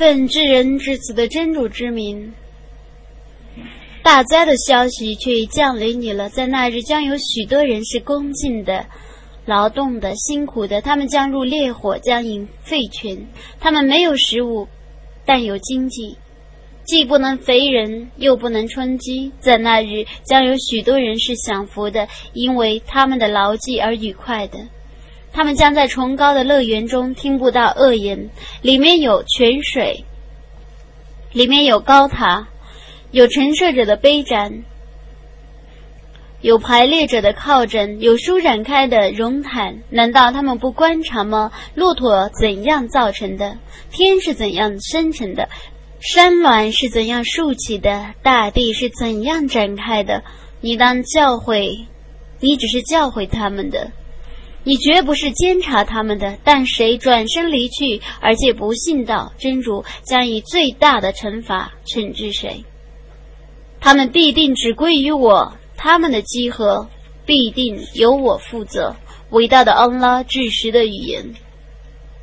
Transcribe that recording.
奉至仁至慈的真主之名，大灾的消息却已降临你了。在那日将有许多人是恭敬的、劳动的、辛苦的，他们将入烈火，将饮沸泉。他们没有食物，但有经济，既不能肥人，又不能充饥。在那日将有许多人是享福的，因为他们的劳绩而愉快的。他们将在崇高的乐园中听不到恶言，里面有泉水，里面有高塔，有陈设者的杯盏，有排列者的靠枕，有舒展开的绒毯。难道他们不观察吗？骆驼怎样造成的？天是怎样生成的？山峦是怎样竖起的？大地是怎样展开的？你当教诲，你只是教诲他们的，你绝不是监察他们的。但谁转身离去，而且不信道，真主将以最大的惩罚惩治谁。他们必定只归于我，他们的集合必定由我负责。伟大的安拉至实的语言。